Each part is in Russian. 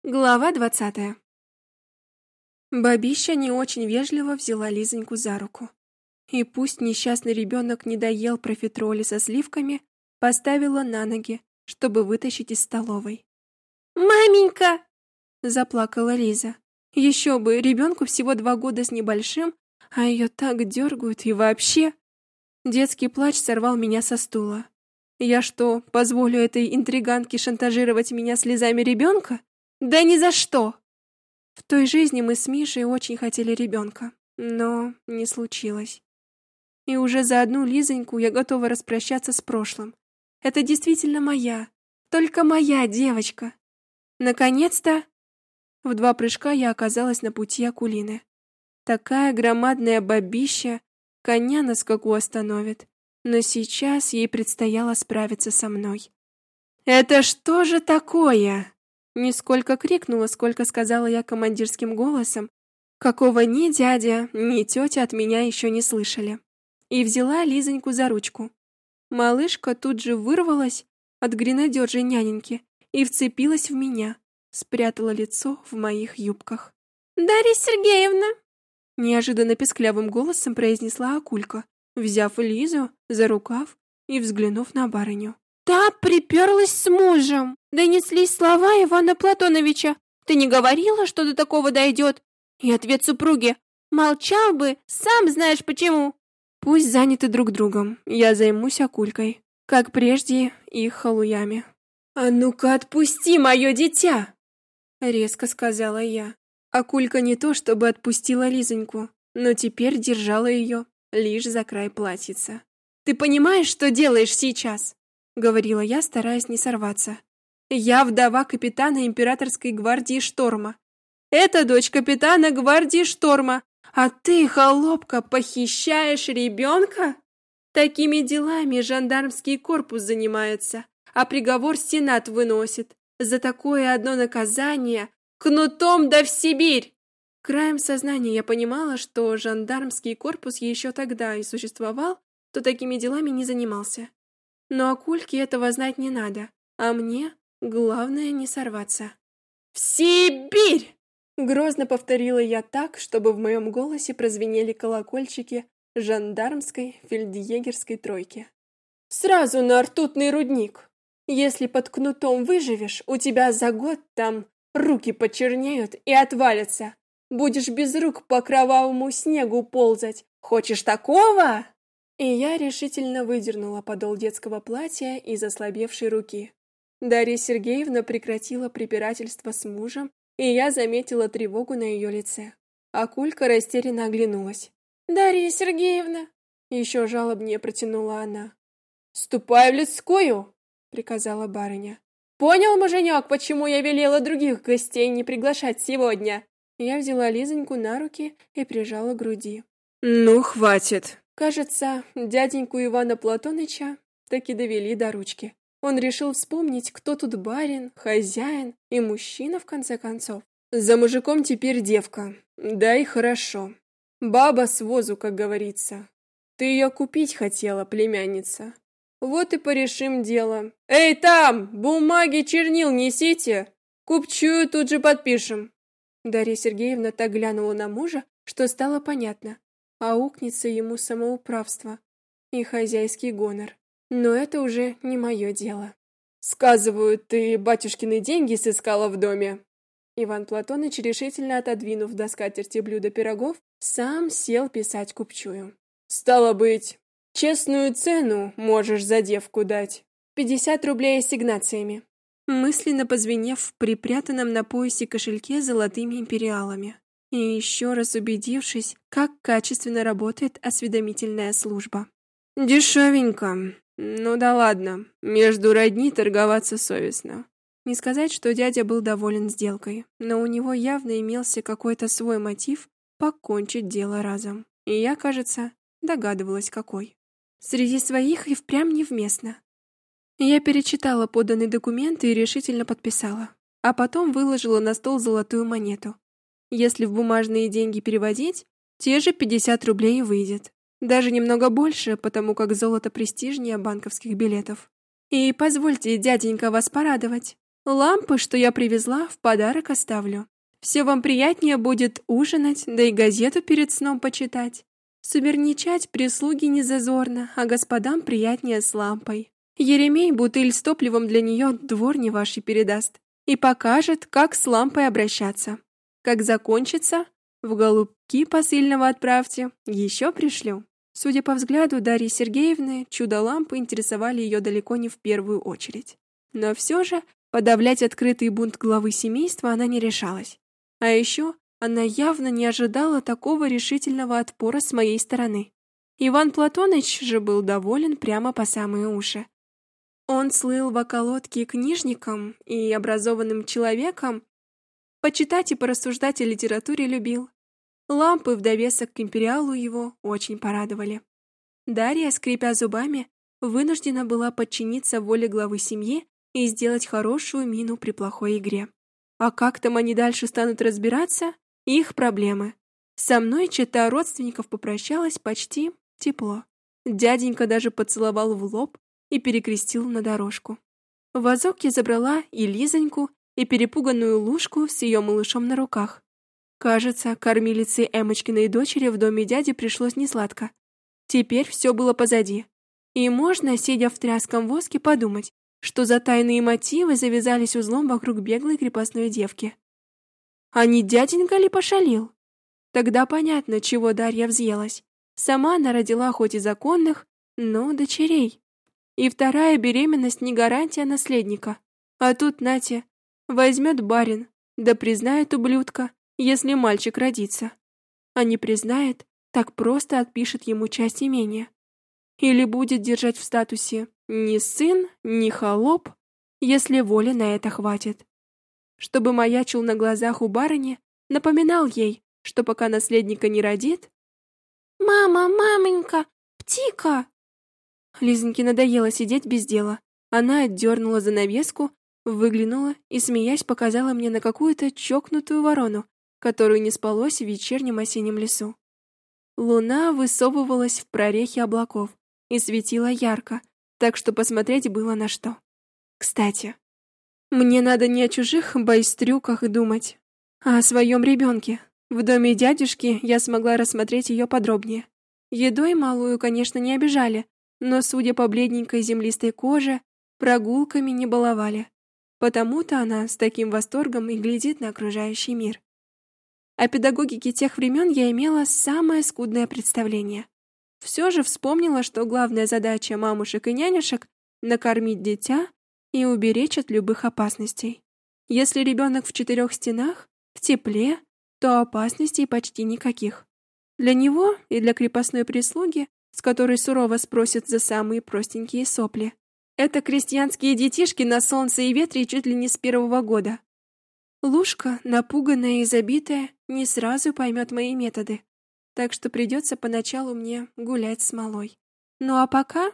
Глава 20. Бабища не очень вежливо взяла Лизоньку за руку. И пусть несчастный ребенок не доел профитроли со сливками, поставила на ноги, чтобы вытащить из столовой. «Маменька!» – заплакала Лиза. Еще бы, ребенку всего 2 года с небольшим, а ее так дергают и вообще. Детский плач сорвал меня со стула. Я что, позволю этой интриганке шантажировать меня слезами ребенка? Да ни за что! В той жизни мы с Мишей очень хотели ребенка, но не случилось. И уже за одну Лизоньку я готова распрощаться с прошлым. Это действительно моя, только моя девочка. Наконец-то! В 2 прыжка я оказалась на пути Акулины. Такая громадная бабища коня на скаку остановит, но сейчас ей предстояло справиться со мной. «Это что же такое?» Не сколько крикнула, сколько сказала я командирским голосом, какого ни дядя, ни тетя от меня еще не слышали. И взяла Лизоньку за ручку. Малышка тут же вырвалась от гренадершей няненьки и вцепилась в меня, спрятала лицо в моих юбках. «Дарья Сергеевна!» Неожиданно песклявым голосом произнесла Акулька, взяв Лизу за рукав и взглянув на барыню. «Та приперлась с мужем. Донеслись слова Ивана Платоновича. Ты не говорила, что до такого дойдет? И ответ супруги: молчал бы, сам знаешь почему». Пусть заняты друг другом, я займусь Акулькой, как прежде их халуями. «А ну-ка отпусти мое дитя!» резко сказала я. Акулька не то чтобы отпустила Лизоньку, но теперь держала ее лишь за край платьица. «Ты понимаешь, что делаешь сейчас?» говорила я, стараясь не сорваться. «Я вдова капитана императорской гвардии Шторма. Это дочь капитана гвардии Шторма, а ты, холопка, похищаешь ребенка? Такими делами жандармский корпус занимается, а приговор Сенат выносит. За такое одно наказание кнутом да в Сибирь!» Краем сознания я понимала, что жандармский корпус еще тогда и существовал, то такими делами не занимался. Но Акульке этого знать не надо, а мне главное не сорваться. «В Сибирь!» Грозно повторила я так, чтобы в моем голосе прозвенели колокольчики жандармской фельдъегерской тройки. «Сразу на ртутный рудник. Если под кнутом выживешь, у тебя за год там руки почернеют и отвалятся. Будешь без рук по кровавому снегу ползать. Хочешь такого?» И я решительно выдернула подол детского платья из ослабевшей руки. Дарья Сергеевна прекратила препирательство с мужем, и я заметила тревогу на ее лице. Акулька растерянно оглянулась. «Дарья Сергеевна!» Еще жалобнее протянула она. «Ступай в людскую!» — приказала барыня. «Понял, муженек, почему я велела других гостей не приглашать сегодня?» Я взяла Лизоньку на руки и прижала к груди. «Ну, хватит!» Кажется, дяденьку Ивана Платоныча таки довели до ручки. Он решил вспомнить, кто тут барин, хозяин и мужчина в конце концов. За мужиком теперь девка. Да и хорошо. Баба с возу, как говорится. Ты ее купить хотела, племянница. Вот и порешим дело. Эй, там, бумаги, чернил несите. Купчую тут же подпишем. Дарья Сергеевна так глянула на мужа, что стало понятно. Аукнется ему самоуправство и хозяйский гонор. Но это уже не мое дело. «Сказывают, ты батюшкины деньги сыскала в доме?» Иван Платоныч, решительно отодвинув до скатерти блюдо пирогов, сам сел писать купчую. «Стало быть, честную цену можешь за девку дать. 50 рублей ассигнациями», мысленно позвенев в припрятанном на поясе кошельке золотыми империалами. И еще раз убедившись, как качественно работает осведомительная служба. «Дешевенько. Ну да ладно, между родни торговаться совестно». Не сказать, что дядя был доволен сделкой, но у него явно имелся какой-то свой мотив покончить дело разом. И я, кажется, догадывалась, какой. Среди своих и впрямь невместно. Я перечитала поданные документы и решительно подписала, а потом выложила на стол золотую монету. Если в бумажные деньги переводить, те же 50 рублей выйдет. Даже немного больше, потому как золото престижнее банковских билетов. И позвольте, дяденька, вас порадовать. Лампы, что я привезла, в подарок оставлю. Все вам приятнее будет ужинать, да и газету перед сном почитать. Сумерничать прислуги не зазорно, а господам приятнее с лампой. Еремей бутыль с топливом для нее дворне вашей передаст и покажет, как с лампой обращаться. Как закончится, в голубки посыльного отправьте, еще пришлю. Судя по взгляду Дарьи Сергеевны, чудо-лампы интересовали ее далеко не в первую очередь. Но все же подавлять открытый бунт главы семейства она не решалась. А еще она явно не ожидала такого решительного отпора с моей стороны. Иван Платоныч же был доволен прямо по самые уши. Он слыл в околотке книжником и образованным человеком, почитать и порассуждать о литературе любил. Лампы в довесок к империалу его очень порадовали. Дарья, скрипя зубами, вынуждена была подчиниться воле главы семьи и сделать хорошую мину при плохой игре. А как там они дальше станут разбираться, их проблемы. Со мной чета родственников попрощалась почти тепло. Дяденька даже поцеловал в лоб и перекрестил на дорожку. В вазок я забрала и Лизоньку, и перепуганную Лушку с ее малышом на руках. Кажется, кормилице Эмочкиной дочери в доме дяди пришлось несладко. Теперь все было позади. И можно, сидя в тряском воске, подумать, что за тайные мотивы завязались узлом вокруг беглой крепостной девки. А не дяденька ли пошалил? Тогда понятно, чего Дарья взъелась. Сама она родила хоть и законных, но дочерей. И вторая беременность не гарантия наследника. А тут, нате, возьмет барин, да признает ублюдка, если мальчик родится. А не признает, так просто отпишет ему часть имения. Или будет держать в статусе ни сын, ни холоп, если воли на это хватит. Чтобы маячил на глазах у барыни, напоминал ей, что пока наследника не родит... «Мама, маменька, птика!» Лизоньке надоело сидеть без дела. Она отдернула занавеску, выглянула и, смеясь, показала мне на какую-то чокнутую ворону, которую не спалось в вечернем осеннем лесу. Луна высовывалась в прорехи облаков и светила ярко, так что посмотреть было на что. Кстати, мне надо не о чужих байстрюках думать, а о своем ребенке. В доме дядюшки я смогла рассмотреть ее подробнее. Едой малую, конечно, не обижали, но, судя по бледненькой землистой коже, прогулками не баловали. Потому-то она с таким восторгом и глядит на окружающий мир. О педагогике тех времен я имела самое скудное представление. Все же вспомнила, что главная задача мамушек и нянюшек — накормить дитя и уберечь от любых опасностей. Если ребенок в 4 стенах, в тепле, то опасностей почти никаких. Для него и для крепостной прислуги, с которой сурово спросят за самые простенькие сопли. Это крестьянские детишки на солнце и ветре чуть ли не с 1-го года. Лушка, напуганная и забитая, не сразу поймет мои методы, так что придется поначалу мне гулять с малой. Ну а пока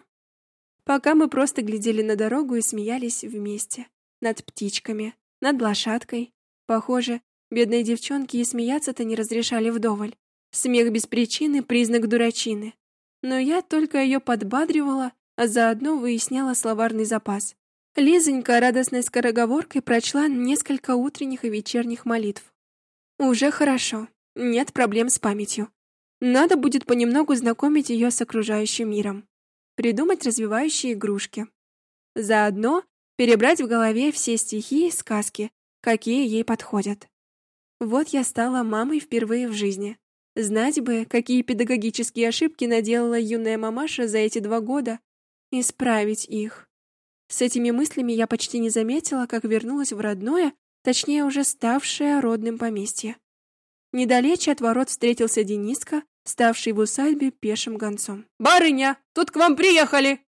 мы просто глядели на дорогу и смеялись вместе. Над птичками, над лошадкой. Похоже, бедные девчонки и смеяться-то не разрешали вдоволь. Смех без причины — признак дурачины. Но я только ее подбадривала, а заодно выясняла словарный запас. Лизонька радостной скороговоркой прочла несколько утренних и вечерних молитв. Уже хорошо, нет проблем с памятью. Надо будет понемногу знакомить ее с окружающим миром. Придумать развивающие игрушки. Заодно перебрать в голове все стихи и сказки, какие ей подходят. Вот я стала мамой впервые в жизни. Знать бы, какие педагогические ошибки наделала юная мамаша за эти 2 года, исправить их. С этими мыслями я почти не заметила, как вернулась в родное, точнее уже ставшее родным поместье. Недалече от ворот встретился Дениска, ставший в усадьбе пешим гонцом. «Барыня, тут к вам приехали!»